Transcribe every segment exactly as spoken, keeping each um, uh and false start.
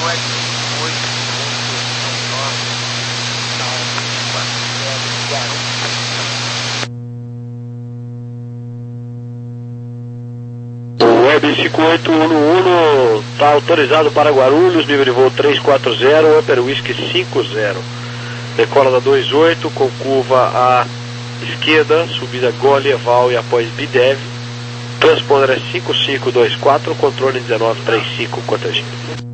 Web cinco oito um um está autorizado para Guarulhos, nível de voo três quatro zero, Upper Whisky cinco zero. Decola da dois oito com curva à esquerda, subida Gole, Eval e após Bidev. Transponder é cinco cinco dois quatro, controle dezenove trinta e cinco, cortesia.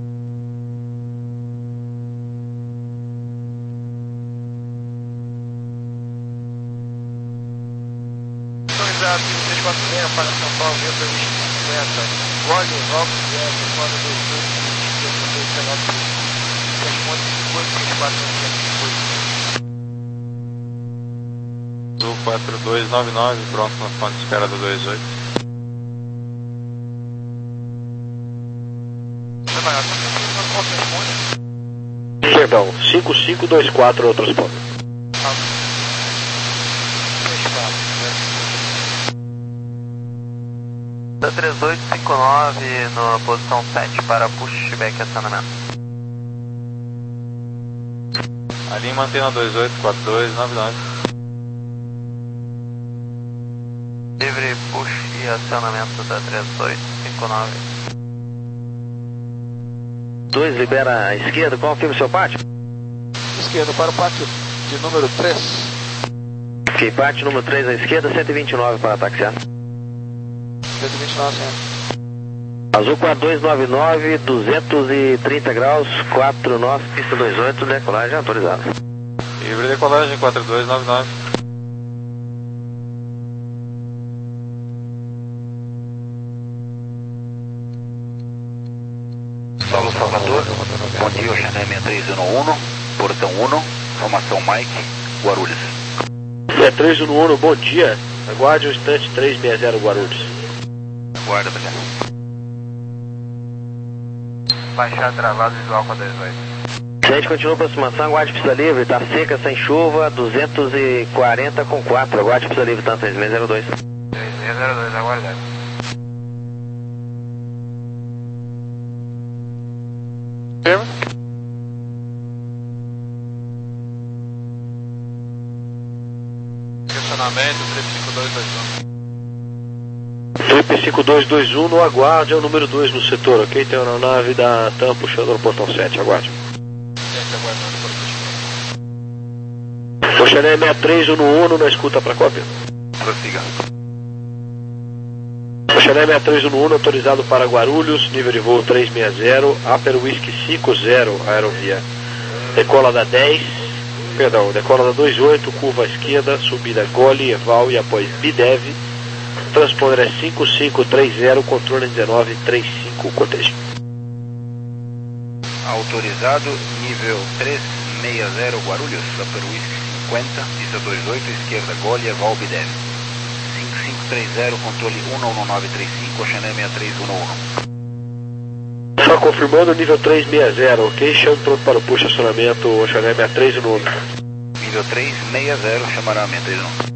Autorizado, três quatro zero para São Paulo, Upper Whisky cinquenta, Gole, Eval, Bidev, decola da dois oito, esquerda dois dezenove, responde cinco oito três quatro Azul quatro dois nove nove, pronto na ponte de espera do dois oito. Perdão, cinco cinco dois quatro eu transporte. Da três oito cinco nove na posição sete para pushback acionamento. Ali mantém na dois oito quatro dois nove nove. Livre push e acionamento da três oito cinco nove. dois libera a esquerda, confirma o seu pátio. Esquerda para o pátio de número três. Ok, pátio número três à esquerda, cento e vinte e nove para taxiar. cento e vinte e nove, certo. Azul quatro dois nove nove, duzentos e trinta graus, quatro nove, pista dois oito, decolagem autorizada. Livre decolagem quatro dois nove nove. Saulo Salvador, bom dia, Oceané seis três um um, portão um, formação Mike, Guarulhos. seis três um um, bom dia, aguarde o instante três seis zero Guarulhos. Guarda, obrigado. Baixar travado visual com a dois oito. A gente continua a aproximação, aguarde pista livre, tá seca, sem chuva, duzentos e quarenta com quatro, aguarde pista livre, tanto três seis zero dois. três seis zero dois, aguardando. Estacionamento três cinco dois dois um. Trip cinco dois dois um no aguarde, é o número dois no setor, ok? Tem uma nave da TAM puxando no portão sete, aguarde. Sete aguardando por push. Oceané seis três um um na escuta para cópia. Prossiga. Oceané seis três um um autorizado para Guarulhos, nível de voo três seis zero, Upper Whisky cinco zero, aerovia. Decola da dez, perdão, decola da dois oito, curva à esquerda, subida Gole, Eval e após Bidev. Transponder é cinco cinco três zero, controle dezenove trinta e cinco, cortesia. Autorizado, nível três seis zero, Guarulhos, Upper Whisky cinquenta, pista dois oito, esquerda Gole, Eval, Bidev. cinco cinco três zero, controle um um nove três cinco, Oceané seis três um um. Só confirmando, nível três seis zero, ok? Chame pronto para o push acionamento, Oceané seis três um um. Nível três seis zero, chamará seis três um um.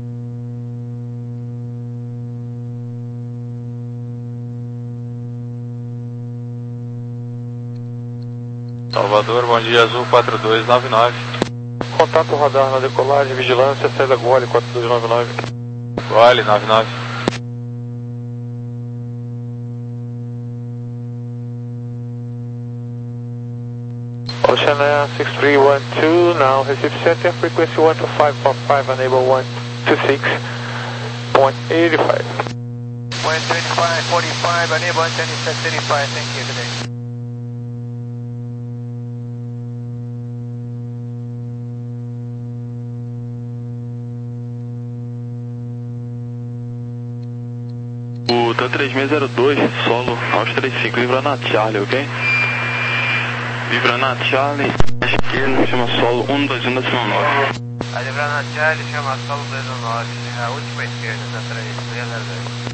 Salvador, bom dia, Azul quatro dois nove nove. Contato radar na decolagem, vigilância, saída Gole quatro dois nove nove. Gole nove nove. Oceané six three one two, now Recife Center, frequency one two five four five, enable one two six point eight five. one twenty-five forty-five, enable one twenty-six thirty-five, thank you today. O T três seis zero dois, solo, aos trinta e cinco, livra na Charlie, ok? Livra na Charlie, esquerda, chama solo um dois um decimal nove. A livrar na Charlie, chama solo dois um nove, a última esquerda, T três seis zero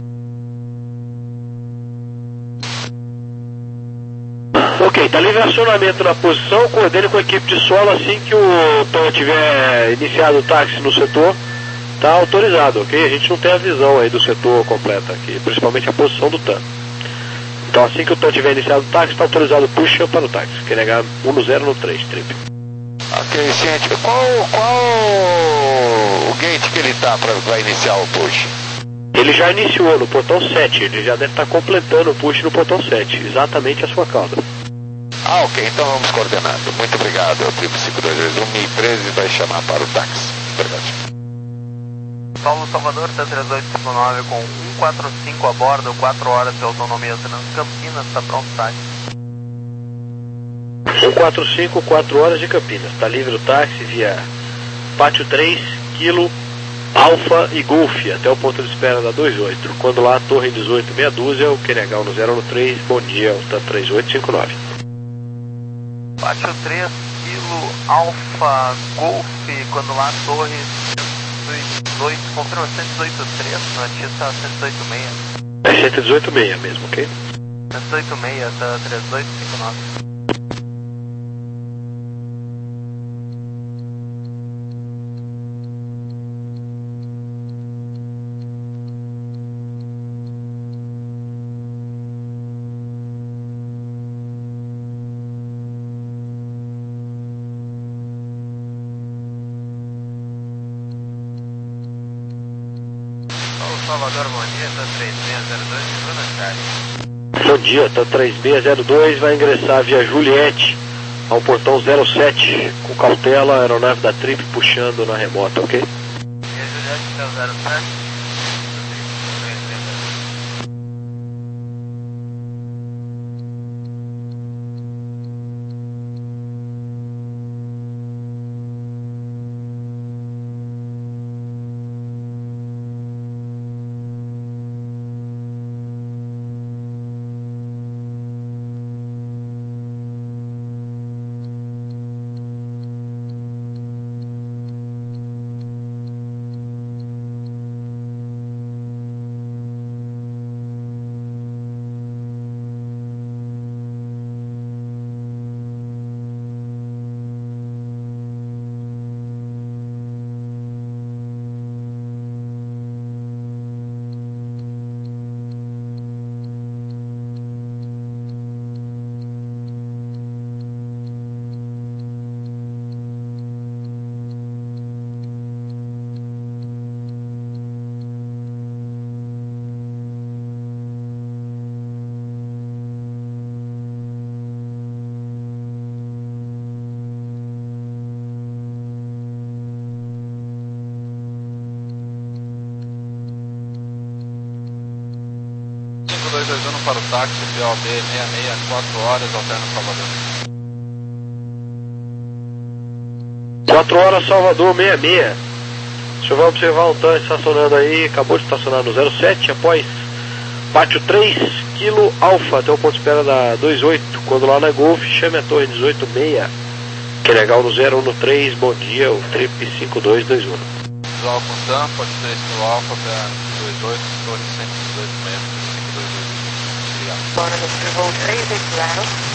dois. Ok, tá livre acionamento na posição, coordene com a equipe de solo assim que o Tom tiver iniciado o táxi no setor. Está autorizado, ok? A gente não tem a visão aí do setor completa aqui, principalmente a posição do T A M. Então assim que o tom tiver iniciado o táxi, está autorizado o push para o táxi. Quer negar um zero no três, trip. Ok, ciente. Qual, qual o gate que ele tá para iniciar o push? Ele já iniciou no portão sete, ele já deve estar completando o push no portão sete, exatamente a sua cauda. Ah, ok, então vamos coordenando. Muito obrigado, o trip cinco dois dois um, M I treze vai chamar para o táxi. Verdade. Paulo Salvador, T três oito cinco nove com um quatro cinco a bordo, quatro horas de autonomia Transcampinas, está pronto o táxi. um quatro cinco, quatro horas de Campinas, está livre o táxi via Pátio três, Kilo, Alfa e Golf, até o ponto de espera da vinte e oito. Quando lá, Torre dezoito, meia dúzia, o Q N H um zero um três, bom dia, o T três oito cinco nove. Pátio três, Kilo, Alfa, Golf, quando lá, Torre dezoito, confirma cento e dezoito três, na T I S A cento e dezoito seis. É cento e dezoito seis mesmo, ok? cento e dezoito seis, T três oito cinco nove. Salvador, bom dia, T três seis zero dois, Bruna Charlie. Bom dia, T três seis zero dois vai ingressar via Juliette ao portão zero sete, com cautela, aeronave da Trip puxando na remota, ok? E a Juliette é o zero sete? cinco dois dois um para o táxi, P O B seis seis, quatro horas, alterna Salvador. quatro horas, Salvador, sessenta e seis. O senhor vai observar um TAM estacionando aí, acabou de estacionar no zero sete, após Pátio três, Kilo, Alfa, até o ponto de espera da vinte e oito. Quando lá na Golf, chame a Torre dezoito seis. Que legal no zero um no três, bom dia, o Trip cinco dois dois um. Visual com TAM, pode três mil Alfa, vinte e oito, Torre cento e dezoito seis, cinco dois dois um. Obrigado. Bora no voo três oito zero.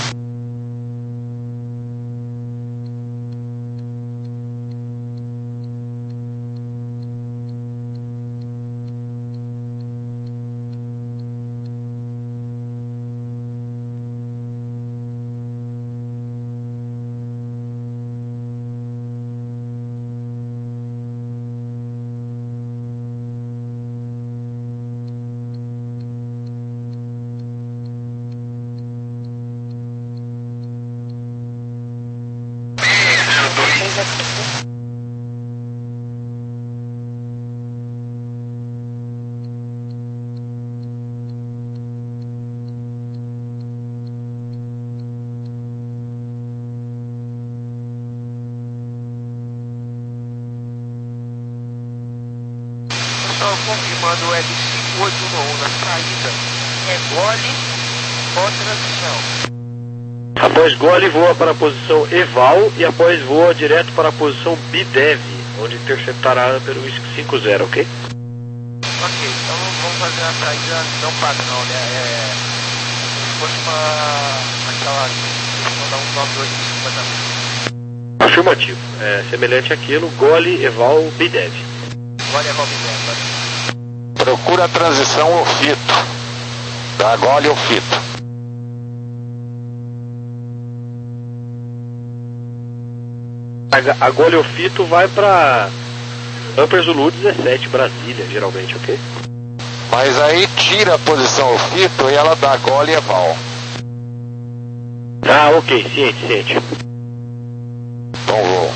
Confirmando o L cinco oito um um na saída, é gole ou transição? Após gole, voa para a posição Eval e após voa direto para a posição Bidev, onde interceptará a Amper Whisky cinco zero, ok? Ok, então vamos fazer a saída não padrão, né? É, se fosse uma, aquela, vamos dar um nove oito completamente. Afirmativo, é semelhante àquilo, gole, Eval, Bidev. Gole, Eval, Bidev. Procura a transição ou fito. Da gole ou fito. A, a Goleofito vai pra Upper Zulu dezessete, Brasília, geralmente, ok? Mas aí tira a posição o Fito e ela dá gole e Val. Ah, ok, ciente, ciente. Então vou.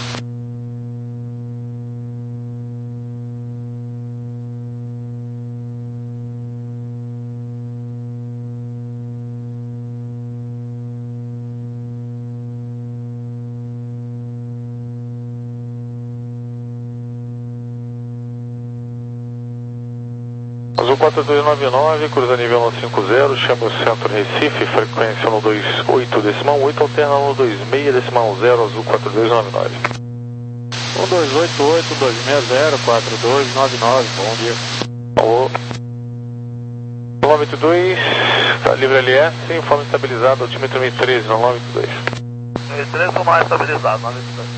Azul quatro dois nove nove, cruza nível um cinco zero, chama o centro Recife, frequência um dois oito decimal oito, alterna um dois seis decimal zero, Azul quatro dois nove nove. um dois oito oito dois seis zero quatro dois nove nove, bom dia. Alô. Quilômetro dois, tá livre L S, informe estabilizado, altímetro mil e treze, no nove dois. mil e treze ou mais estabilizado, nove dois.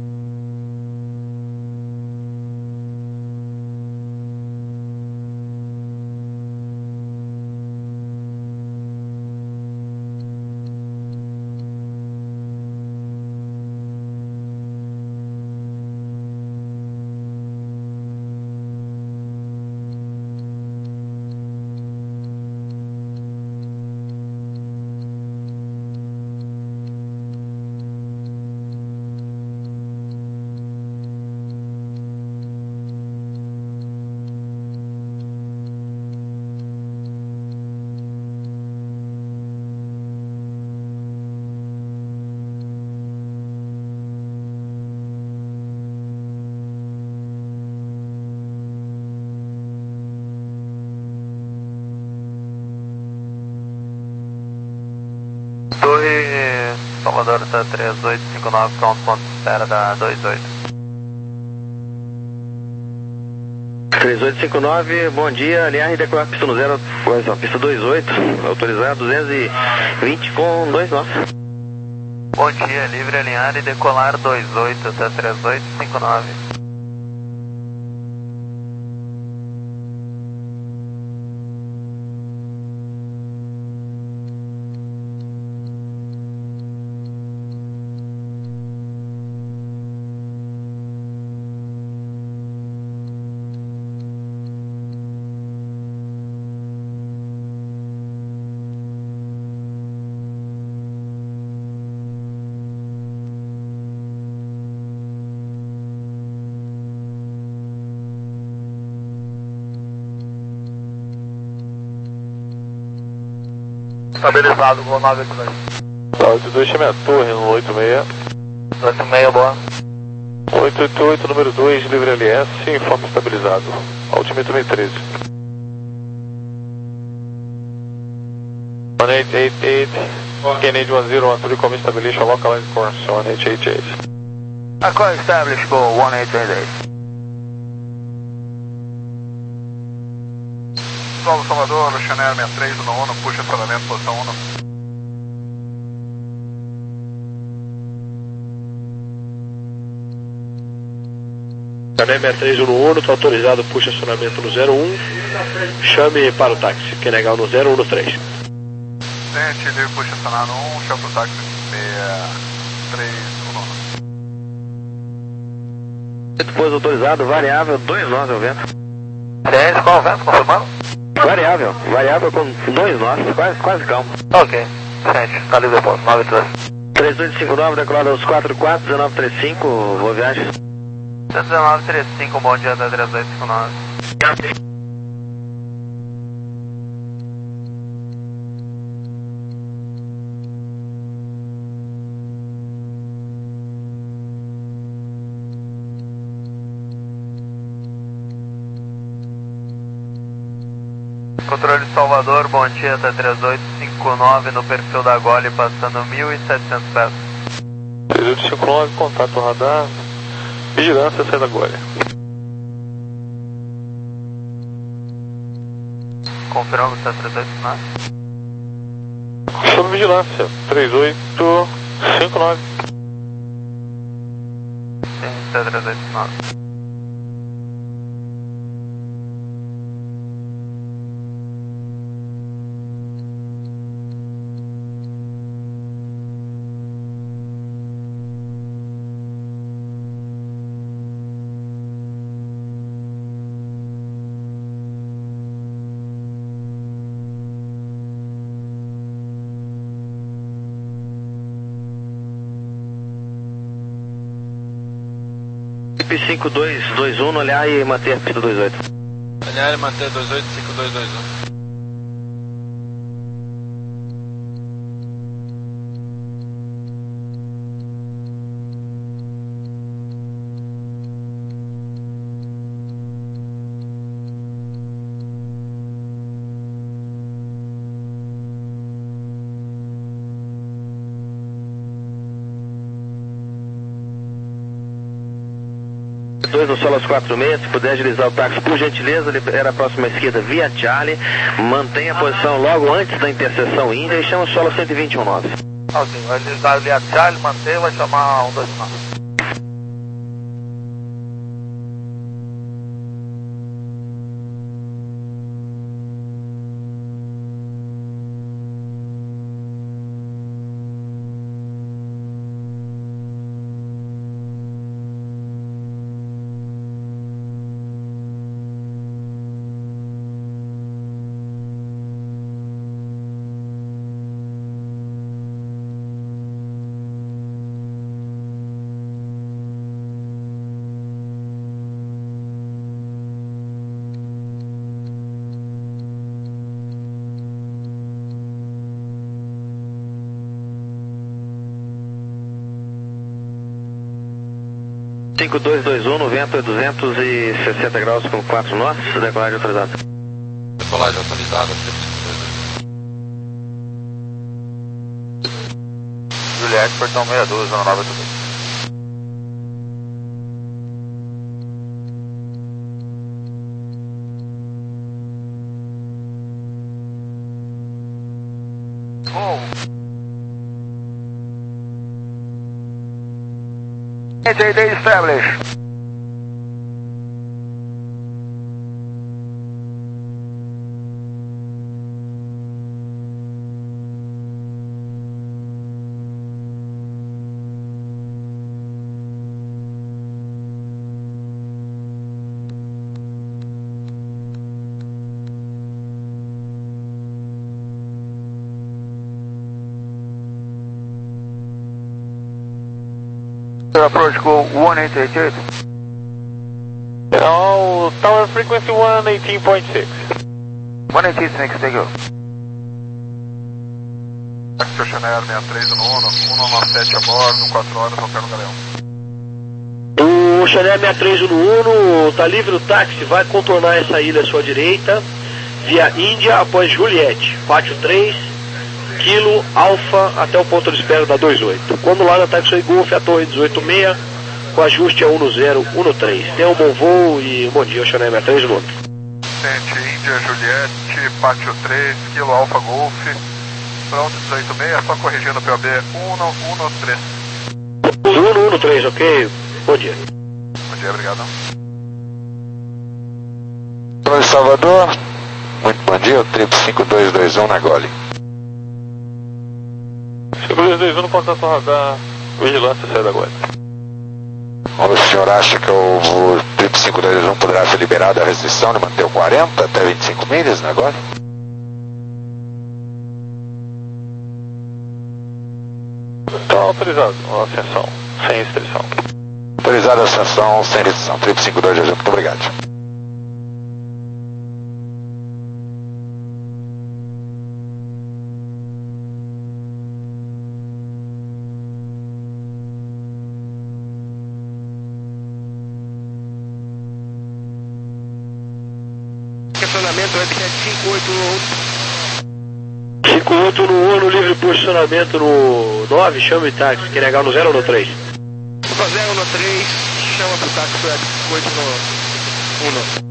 Torre Salvador tá três oito cinco nove, pronto, ponto de espera da dois oito. três oito cinco nove, bom dia, linha R, decolar pista no zero, coisa, pista dois oito, autorizado duzentos e vinte com dois nós. Bom dia, livre alinhar e decolar dois oito até três oito cinco nove. Estabilizado, vou nove oito dois. Tá, oito dois, chame a torre no oito seis. oito seis, boa. oito oito oito, número dois, livre L S, informe estabilizado. Altímetro mil e treze. one eight eight eight, Kennedy one zero one three, come establish a localized course, one eight eight eight. Accord established, go one eight eight eight. Salve Salvador, Chanel sessenta e três no um, puxa acionamento, posição um. Chanel sessenta e três no um, está autorizado, puxa acionamento no zero um, chame para o táxi, que é legal no zero um no três. Gente, livre puxa acionar no um, chama para o táxi sessenta e três no um. Depois autorizado, variável, dois nós é o vento. Ciência, qual o vento, confirmando? Variável, variável com dois nós, quase, quase calmo. Ok, gente, tá livre depois, nove três. três oito cinco nove, decolado aos quatro quatro, dezenove trinta e cinco, boa viagem. dezenove trinta e cinco, bom dia da três oito cinco nove. Controle de Salvador, bom dia da três oito cinco nove no perfil da Gole, passando mil e setecentos pés. três oito cinco nove, contato radar, vigilância, sai da Gole. Confirmando se é três oito cinco nove. Sob vigilância, três oito cinco nove. Sim, se é três oito cinco nove. Trip cinco dois dois um, olhar e manter a pista dois oito. Olhar e manter dois oito cinco dois dois um. dois no solo aos quatro meses, se puder agilizar o táxi por gentileza, libera a próxima esquerda via Charlie, mantenha a posição logo antes da interseção Índia e chama o solo cento e vinte e um nove. Ok, vai agilizar via Charlie, manter, vai chamar um dois nove. cinco dois dois um, no vento é duzentos e sessenta graus com quatro norte, decolagem autorizada. Decolagem autorizada, Trip cinco dois dois um. Juliette, portão sessenta e dois, zona nove oito dois. J D established. Approach go one eight eight eight. Now, tower frequency one eighteen point six. one eighteen six, take go. Taxi Chanel sessenta e três no Uno, Uno nove sete a bordo, quatro horas, altera no Galeão. O Chanel sessenta e três no Uno, tá livre o táxi, vai contornar essa ilha à sua direita, via Índia após Juliette, pátio três, Kilo, Alfa, até o ponto de espera da dois oito. Quando lá na Taxi Golf, a torre dezoito seis, com ajuste a um zero um três. Tenha um bom voo e um bom dia, o Chanel sessenta e três no Uno. Tente Índia, Juliette, pátio três, Kilo, Alfa, Golf, pronto, dezoito seis, só corrigindo o P O B um um três. um um três, ok? Bom dia. Bom dia, obrigado. Oi, Salvador. Muito bom dia, o Trip cinco dois dois um na Gole. cinco dois dois um no contato radar, vigilância sai da Gole. O senhor acha que o, o Trip cinco dois dois um poderá ser liberado a restrição de manter o quarenta até vinte e cinco milhas na Gole? Então autorizado, a ascensão, sem restrição. Autorizada a ascensão sem restrição. Trip cinco dois dois um, muito obrigado. Estacionamento website cinco oito cinco oito no Uno, livre posicionamento no nove, chame o táxi, quer negar no zero ou no três? zero no três, chama pro táxi web cinco oito no Uno.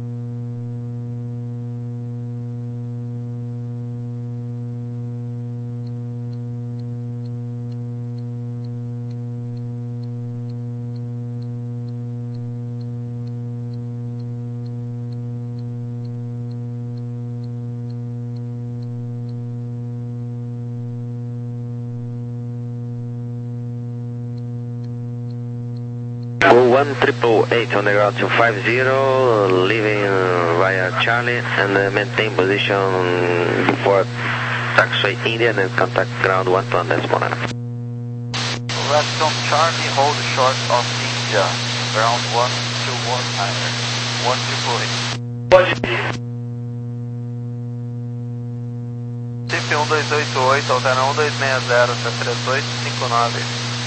one triple eight on the ground to five zero, leaving via Charlie and uh, maintain position before taxiway India and then contact ground one two on decimal nine. Left on Charlie, hold short of India. ground one two one higher, one triple eight. Pode ir. C P um dois oito oito, altera um dois seis zero, T três oito cinco nove.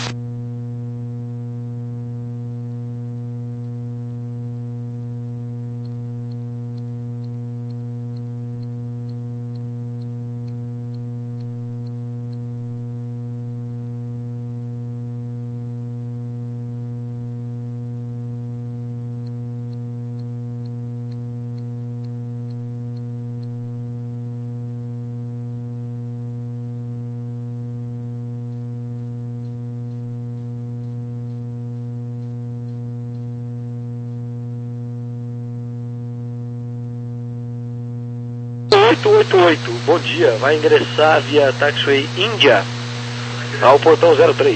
oito oito oito, bom dia, vai ingressar via Taxiway Índia ao portão zero três.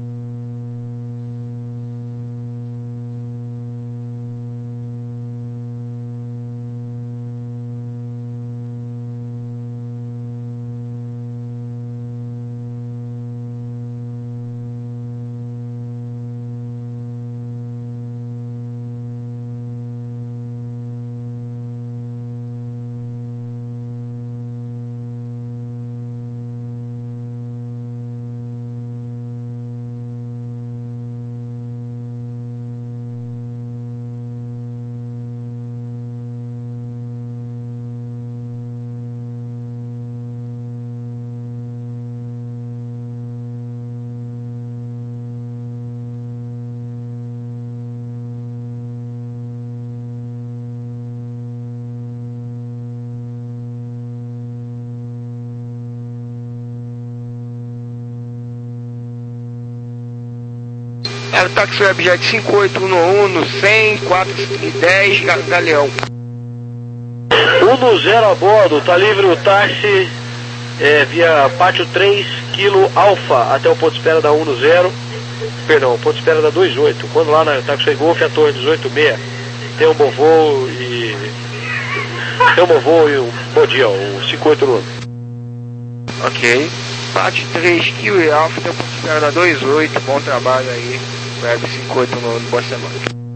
Era o Taxiway Objet cinco oito um um no cem, quatro e dez, Galeão. um no zero a bordo, tá livre o táxi é, via Pátio três, Kilo Alfa, até o ponto de espera da um no zero, perdão, o ponto de espera da dois oito, quando lá na Taxiway Golf, a torre dezoito seis, tem um bom voo e... tem um bom voo e um bom dia, o cinco oito um. Ok. Pátio três, Kilo Alfa, até o ponto de espera da dois oito, bom trabalho aí. Web cinco oito um, boa semana.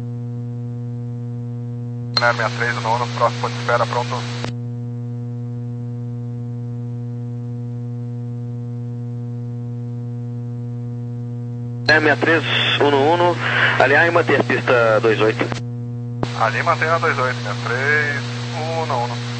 sessenta e três, no próximo ponto de espera, pronto. sessenta e três, um um, aliás, e manter a pista dois oito. Ali mantém a dois oito, sessenta e três, um um.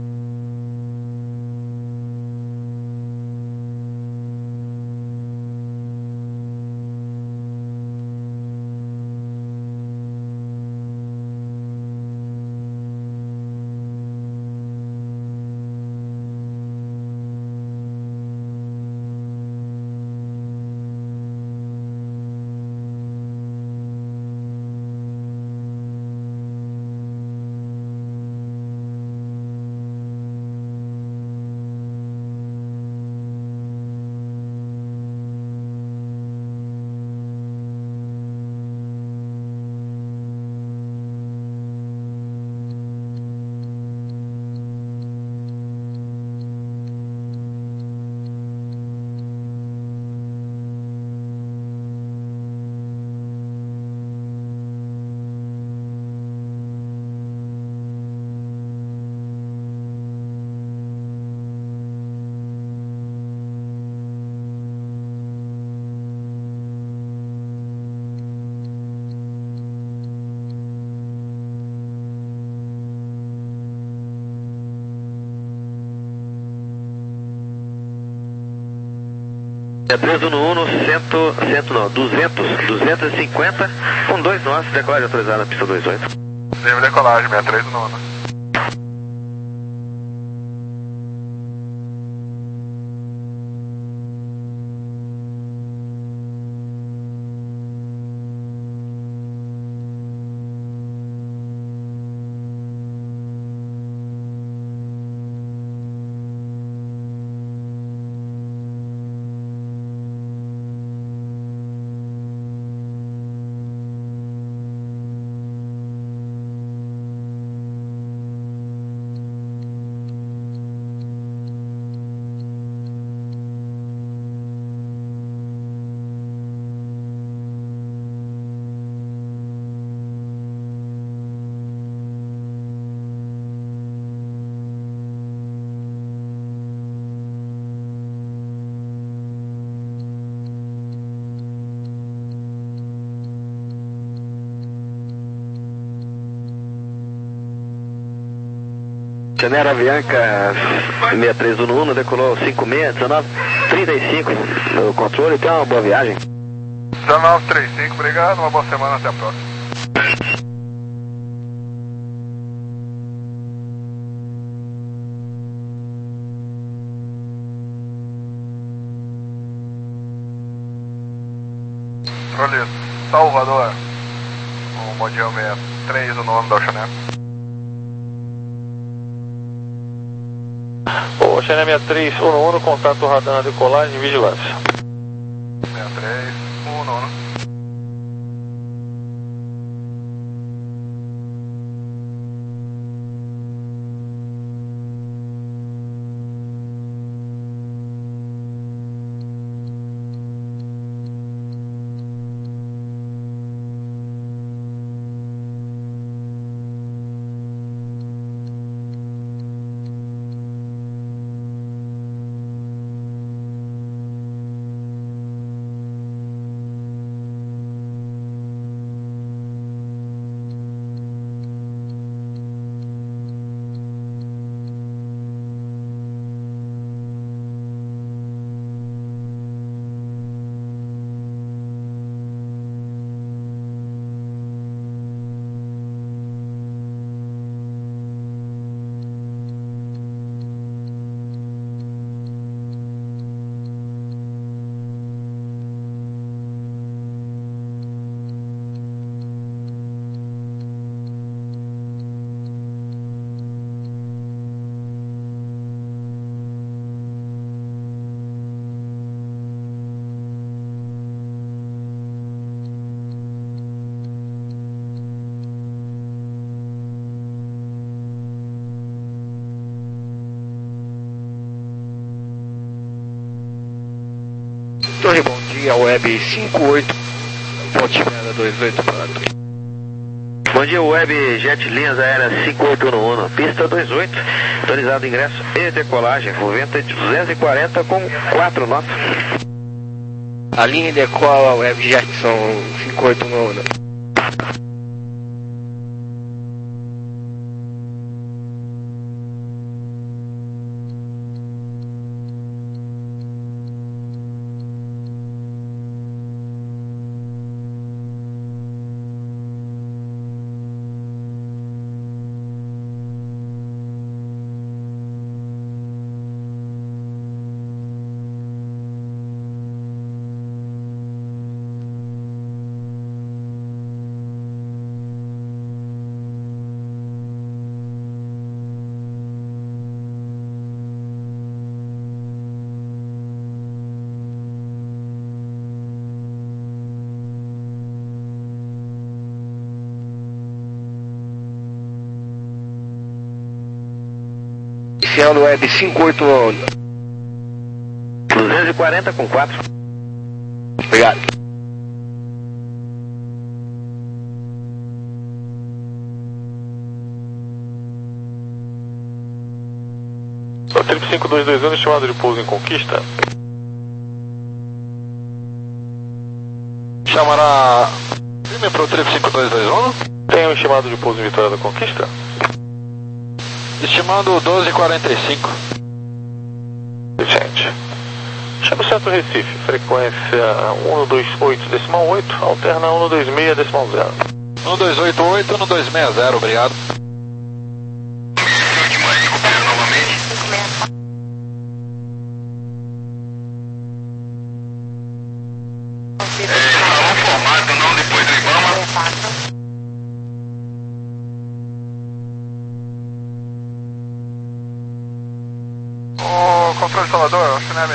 É três um um, cem, cem não, duzentos, duzentos e cinquenta, com dois nós, decolagem autorizada na pista dois oito. Livre decolagem, sessenta e três, nono. Chanera Avianca seis três um um, decolou cinco seis, dezenove trinta e cinco no controle, então uma boa viagem. dezenove trinta e cinco, obrigado, uma boa semana, até a próxima. Controle Salvador, o Mundial sessenta e três, o nome da Oceaneer. O Oceaneer sessenta e três um um, contato radar na decolagem e vigilância. sessenta e três um um. Torre, bom dia, Web cinco oito, ponte espera dois oito quatro. Bom dia, Web Jet Linhas Aéreas cinco oito um um, pista dois oito, autorizado ingresso e decolagem, Voventa de duzentos e quarenta com quatro notas. A linha decola, Web Jetson cinco oito um um. Iniciando Web cinco oito um. duzentos e quarenta com quatro. Obrigado. Trip cinco dois dois um, estimado de pouso em Conquista. Chamará firme para o Trip cinco dois dois um. Tem um estimado de pouso em Vitória da Conquista? Estimando doze e quarenta e cinco. Gente. Chama o Centro Recife, frequência um dois oito decimal oito, alterna um dois seis decimal zero. um dois oito oito, um dois seis zero, obrigado. O controle Salvador, Oceaneer